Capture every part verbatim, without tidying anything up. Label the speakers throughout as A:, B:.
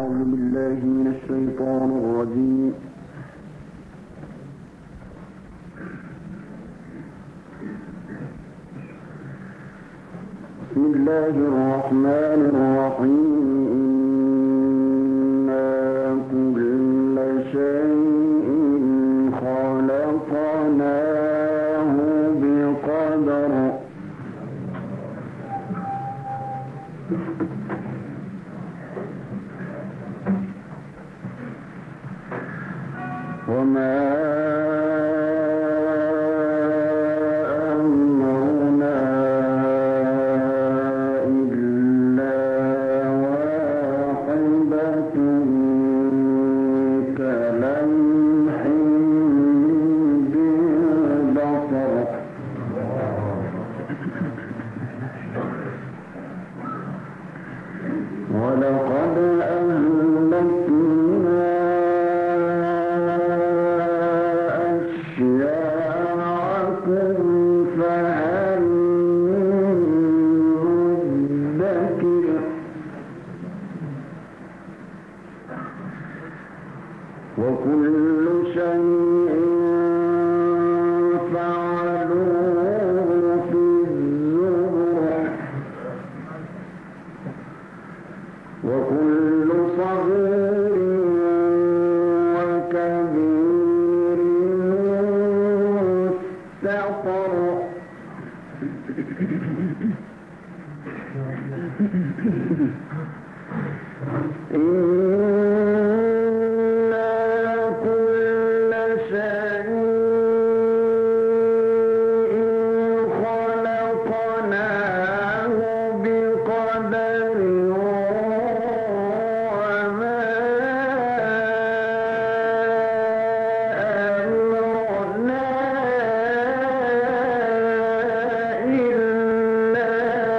A: أعوذ بالله من الشيطان الرجيم. بسم الله الرحمن الرحيم. إنا كل شيء خلقناه بقدر. وما أمرنا إلا واحدة كلمح بالبصر. ولقد أهلكنا أشياعكم فهل من مدكر. وكل شيء فعلوه في الزبر. وكل صغير وكبير مستطر. إنا كل شيء خلقناه بقدر. وما أمرنا إلا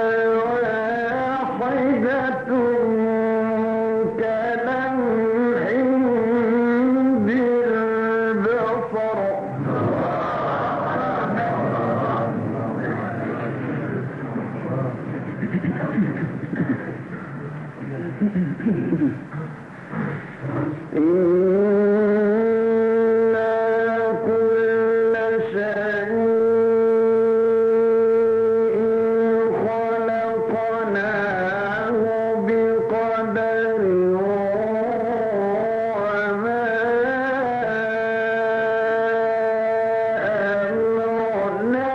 A: واحدة كلمح بالبصر. إنا كل شيء خلقناه بقدر. وما أمرنا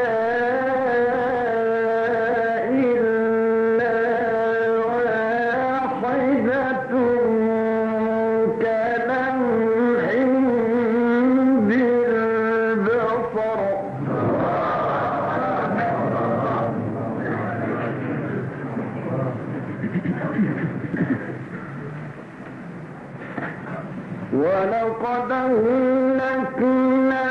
A: إلا واحدة كلمح بالبصر. ولقد أهلكنا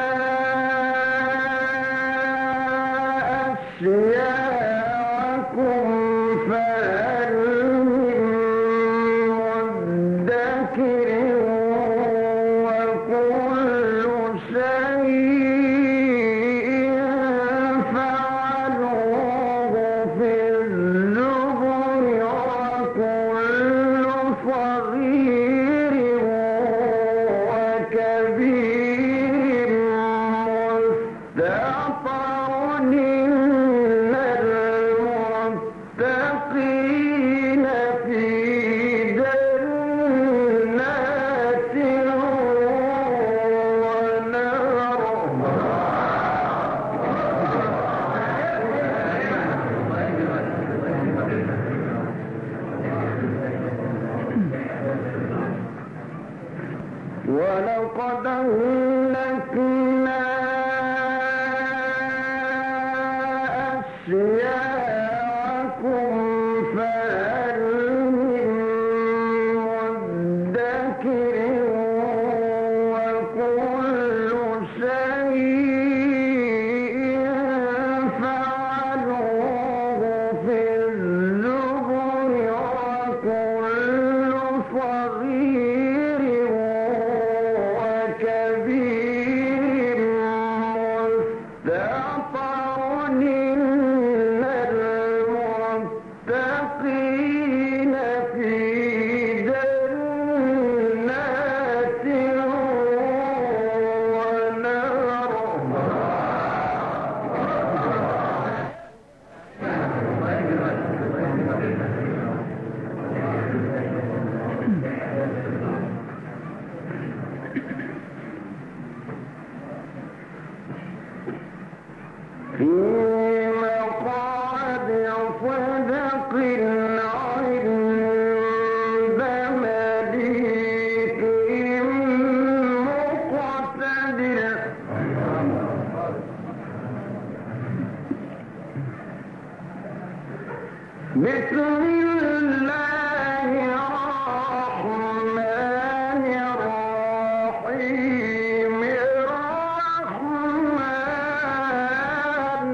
A: أشياعكم فهل من مدكر. وكل شيء فعلوه في الزبر. وكل صغير وكبير مستطر. إن المتقين في جنات ونهر. ولقد أهلكنا أشياعكم فهل من مدكر. وكل شيء فعلوه في الزبر. وكل صغير وكبير مستطر. إن المتقين في جنات بسم الله الرحمن الرحيم الرحمن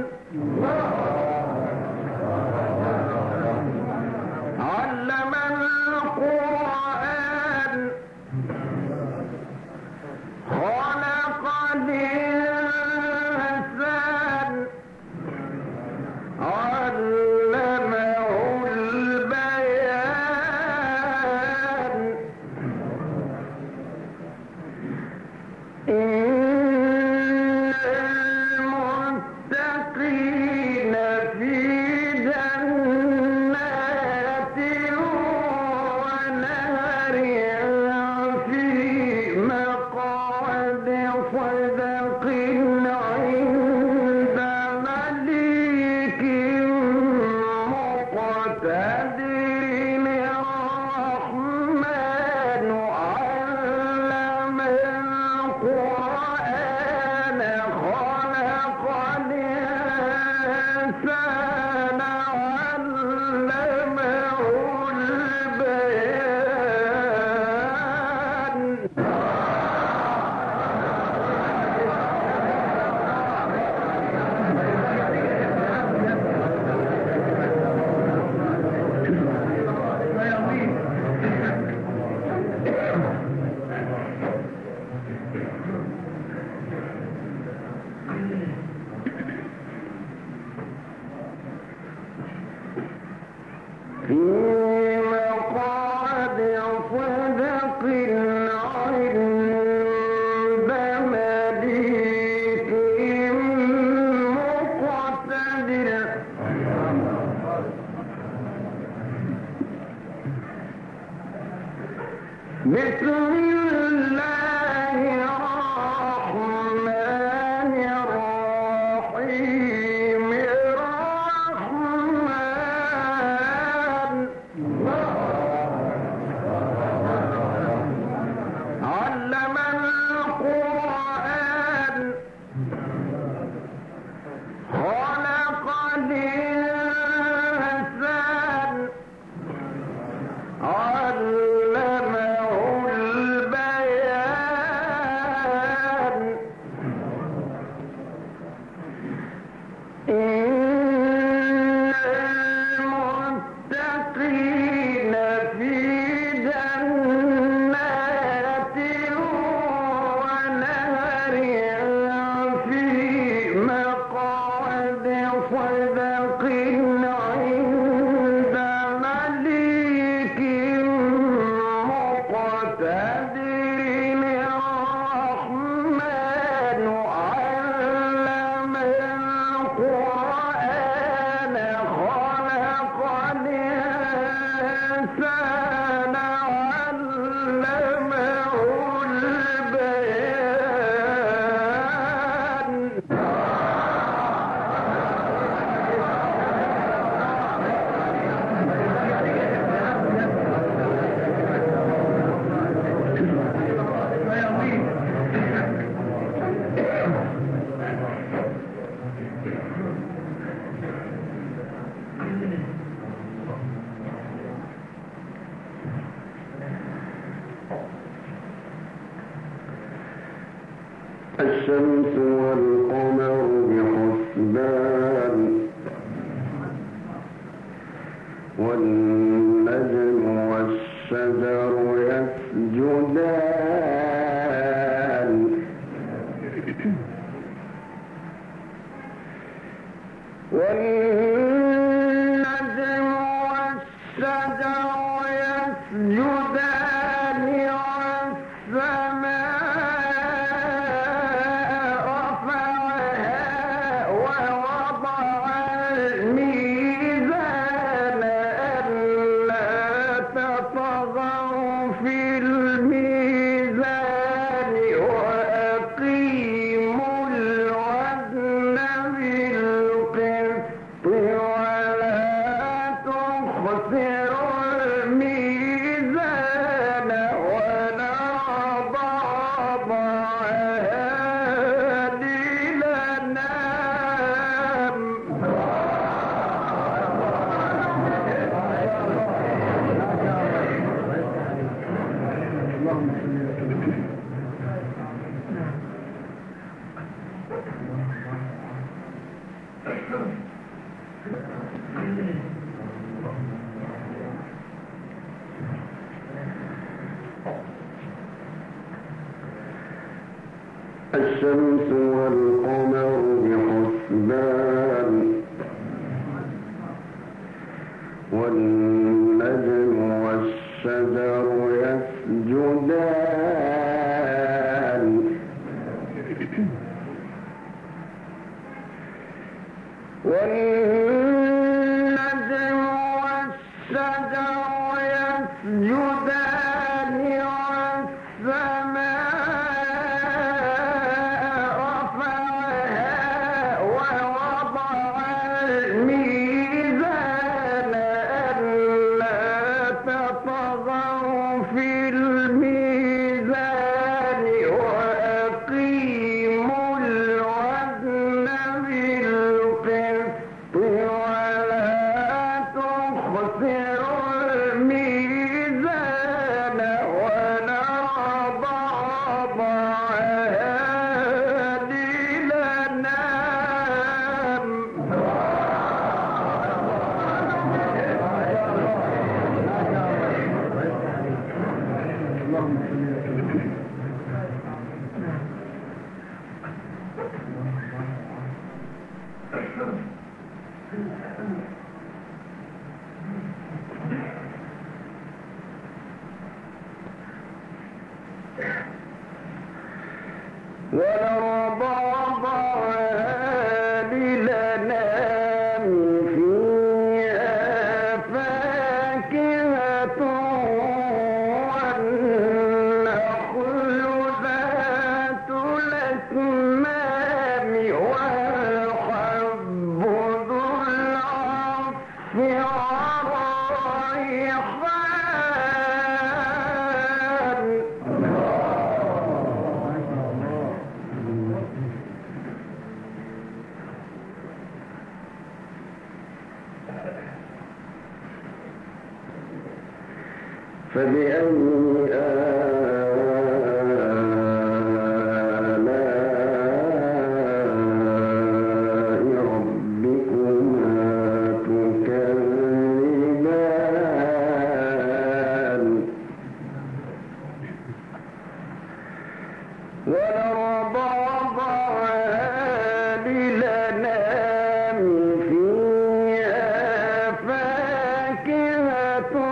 A: علم القرآن خلق الإنسان علمه البيان إن المتقين في جنات ونهر في مقعد صدق عند مليك مقتدر الرحمن علم القرآن خلق الإنسان علمه البيان في مقعد صدق عند مليك مقتدر بسم الله الرحمن الرحيم الرحمن علم القرآن خلق الإنسان علمه البيان إن المتقين في جنات ونهر في مقعد صدق عند مليك مقتدر الرحمن علم القرآن خلق الإنسان علمه الشمس والقمر بحسبان والنجم والشجر يسجدان والنجم والشجر يسجدان والسماء رفعها ووضع الميزان ألا تطغوا في الميزان وأقيموا الوزن بالقسط ولا تخسروا والشمس والقمر بحسبان والنجم والشجر يسجدان والنجم والشجر يسجدان والسماء رفعها ووضع الميزان ألا تطغوا في الميزان وأقيموا الوزن بالقسط ولا تخسروا الميزان ونرضى بعادل نام ونرضى بعادل نام فيها فاكهة والنخل ذات الأكمام والحب ذو العصف والريحان فبأي آلاء ربكما تكذبان ونرضى بعادل نام فيها فاكهة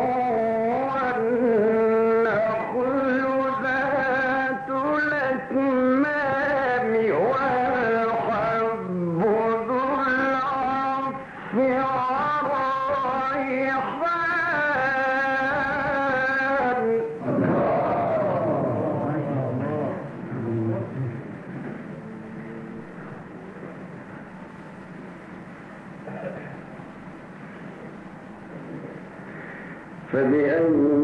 A: والنخل ذات الأكمام والحب ذو العصف والريحان فبأي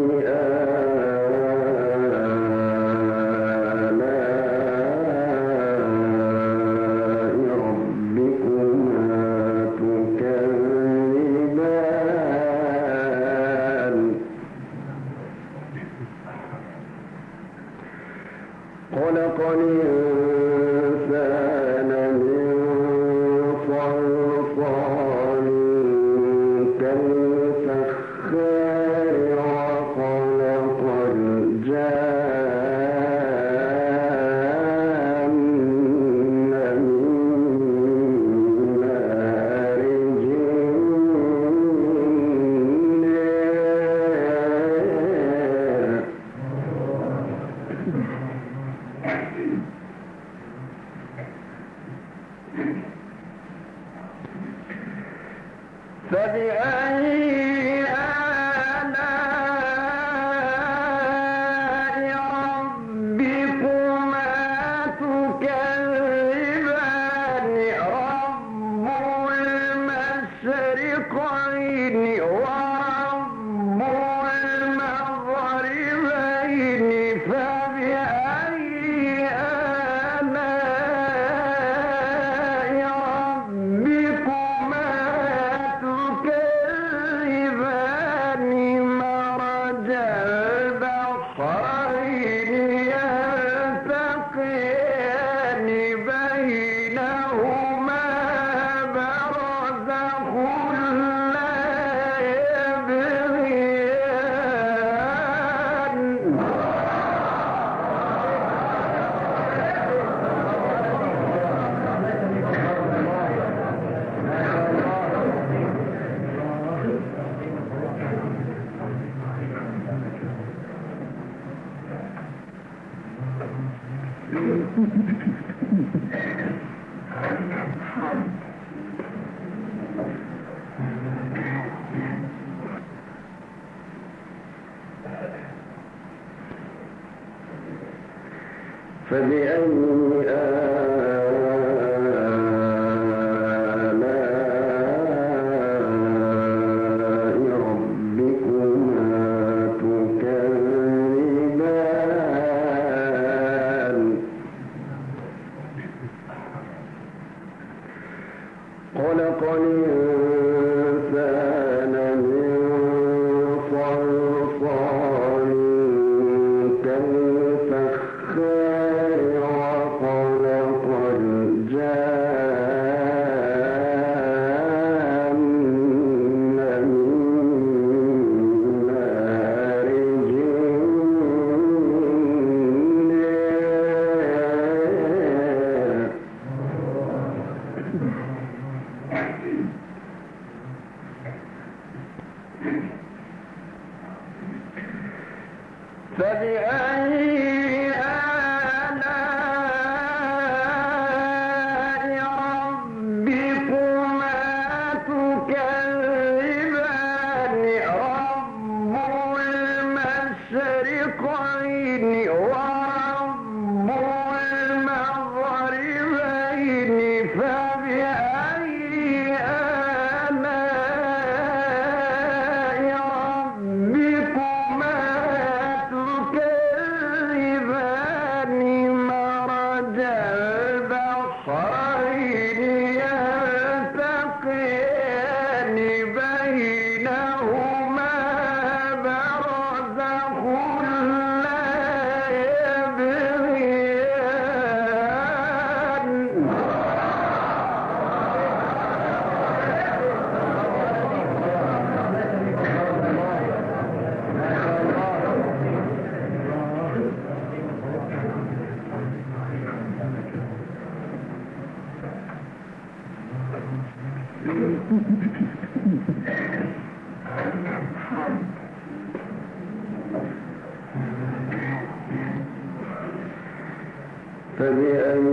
A: آلاء ربكما تكذبان خلق الإنسان من صلصال كالفخار وخلق الجان من مارج من نار فبأي آلاء ربكما تكذبان خلق الإنسان من صلصال كالفخار وخلق الجان من مارج من نار فبأي آلاء ربكما تكذبان رب المشرقين ورب المغربين فبأي آلاء ربكما تكذبان مرج البحرين يلتقيان بينهما برزخ لا يبغيان فبأي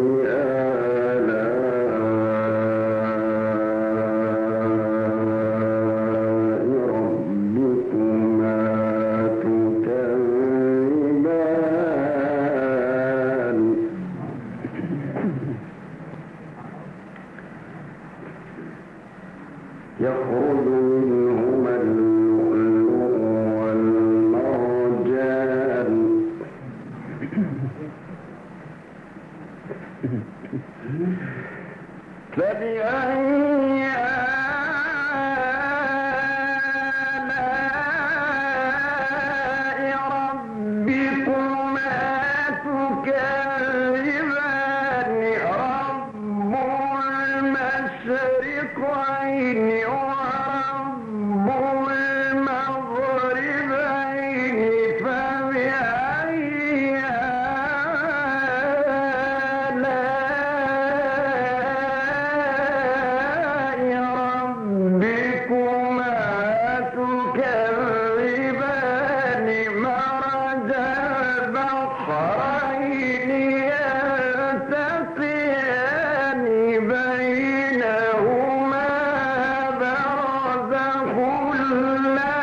A: آلاء ربكما تكذبان يخرج منهما اللؤلؤ والمرجان فبأي آلاء ربكما تكذبان رب المشرقين ورب المغربين فبأي آلاء ربكما تكذبان مرج البحرين يلتقيان بينهما برزخ لا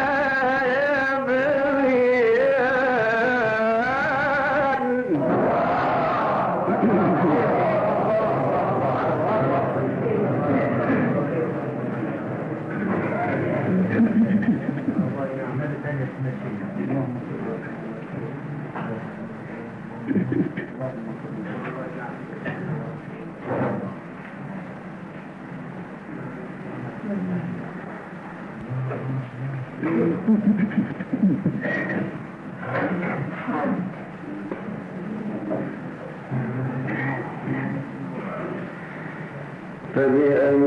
A: فبأي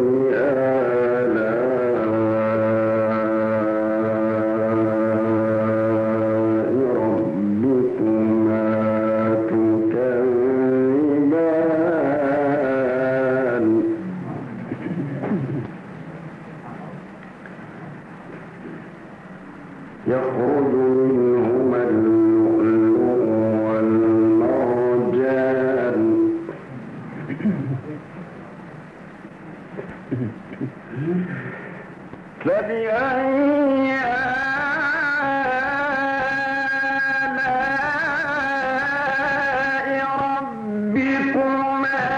A: آلاء ربكما تكذبان يخرج منهما اللؤلؤ والمرجان فبأي آلاء ربكما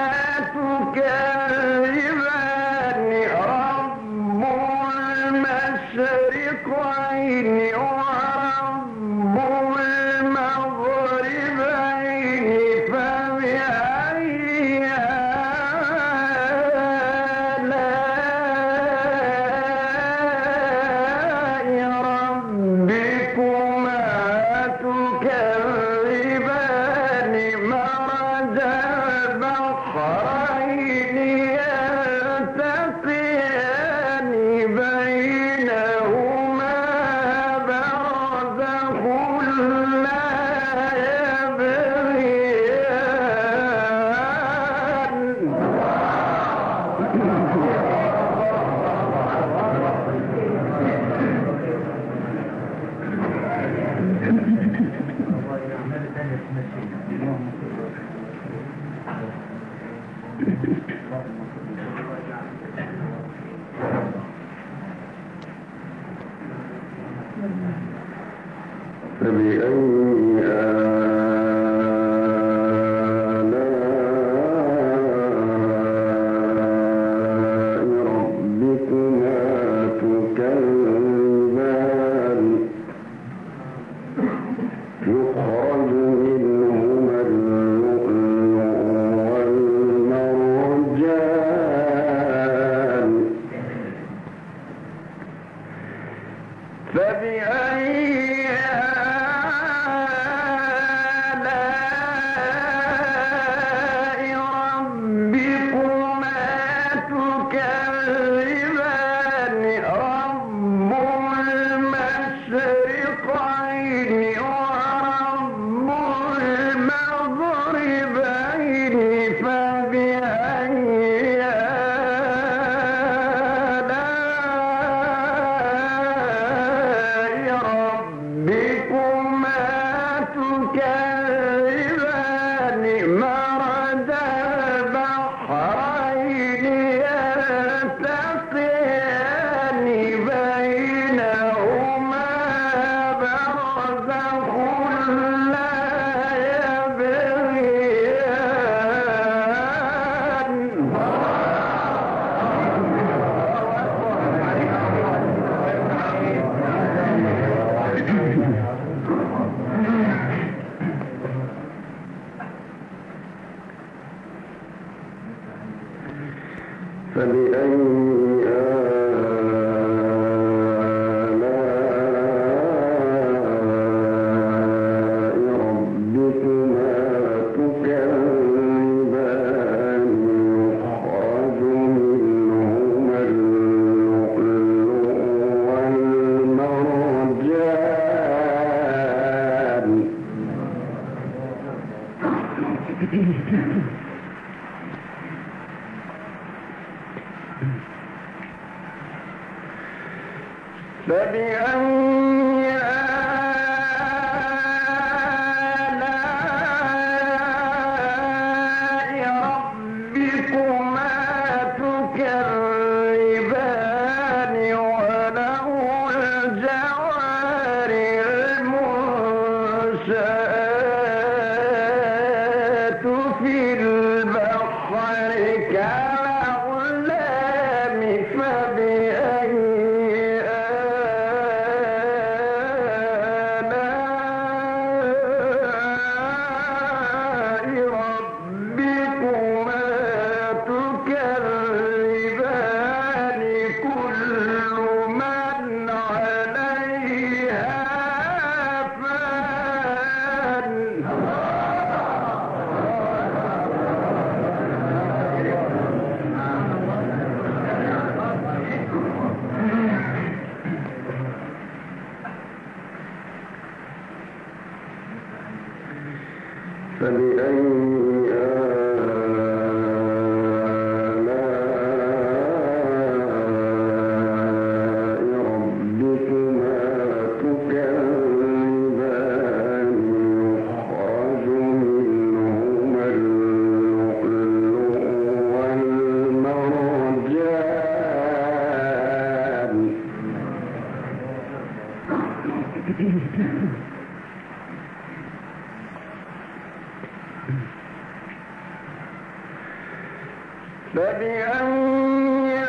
A: تكذبان رب المشرقين ورب المغربين فبأي آلاء ربكما تكذبان مرج البحرين يلتقيان بينهما برزخ لا فبأي آلاء ربكما تكذبان يخرج منهما اللؤلؤ والمرجان فبأي آلاء ربكما تكذبان رب المشرقين ورب المغربين فبأي آلاء ربكما تكذبان مرج البحرين يلتقيان بينهما برزخ لا يبغيان فبأي آلاء ربكما تكذبان يخرج منهما اللؤلؤ والمرجان فبأي آلاء ربكما تكذبان وله الجوار المنشآت في البحر كالأعلام فبأي فبأي آلاء ربكما تكذبان يخرج منهما اللؤلؤ والمرجان فبأي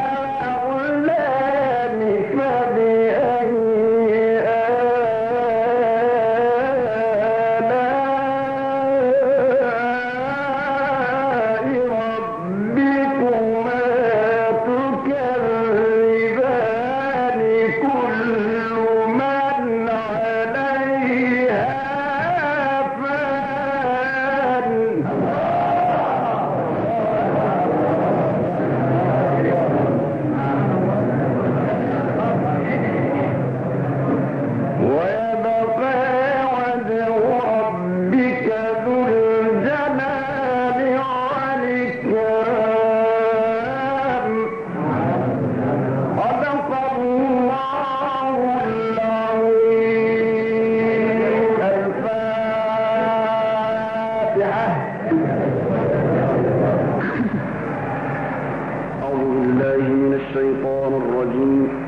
A: آلاء
B: الفاتحة.
A: أعوذ بالله من الشيطان الرجيم.